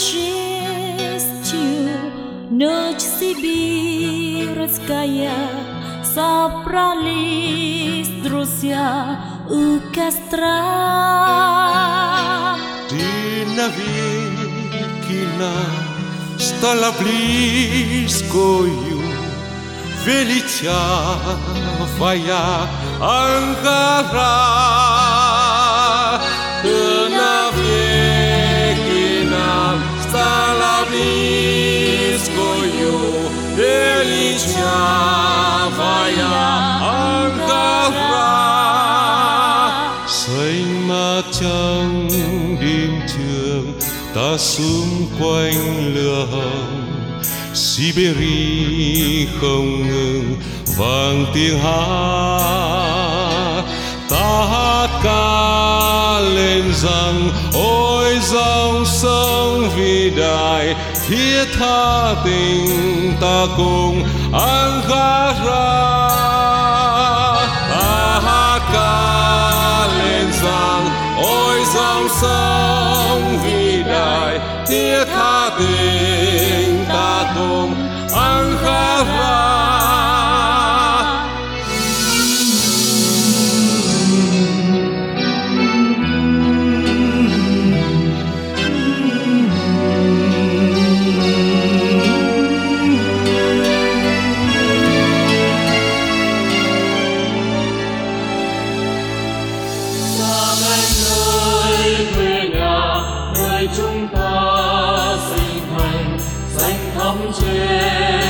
честью ночь сибирская собрались друзья у костра. Ты навеки стала близкою, величавая Анкара. Ты навеки стала близкою, величавая Анкара. Xanh mát trắng đêm trường, ta xung quanh lửa hồng. Siberia không ngừng vang tiếng hát, ta hát ca lên rằng ôi dòng sông vĩ đại thiết tha tình ta cùng Ankara. Ta hát ca lên rằng ôi dòng sông vĩ đại thiết tha tình ta cùng Ankara. Chúng ta sinh thành danh thắm trên